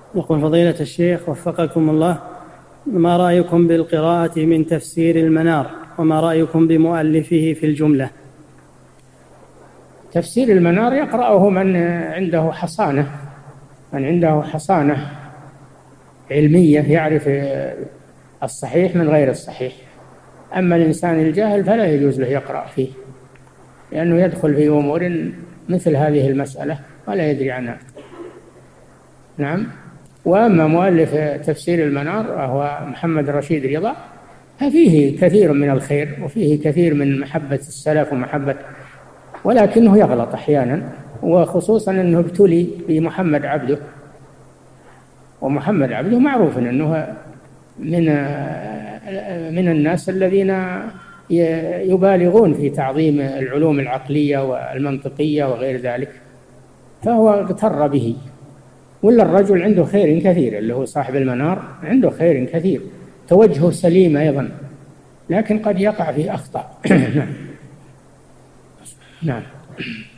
يقول فضيلة الشيخ وفقكم الله، ما رأيكم بالقراءة من تفسير المنار، وما رأيكم بمؤلفه في الجملة؟ تفسير المنار يقرأه من عنده حصانة، من عنده حصانة علمية يعرف الصحيح من غير الصحيح. أما الإنسان الجاهل فلا يجوز له يقرأ فيه، لأنه يدخل في أمور مثل هذه المسألة ولا يدري عنها. نعم. وأما مؤلف تفسير المنار وهو محمد رشيد رضا ففيه كثير من الخير وفيه كثير من محبة السلف ومحبة، ولكنه يغلط أحيانا، وخصوصا أنه ابتلي بمحمد عبده، ومحمد عبده معروف أنه من الناس الذين يبالغون في تعظيم العلوم العقلية والمنطقية وغير ذلك، فهو اغتر به. ولا الرجل عنده خير كثير اللي هو صاحب المنار، عنده خير كثير، توجهه سليم أيضا، لكن قد يقع في أخطاء. نعم.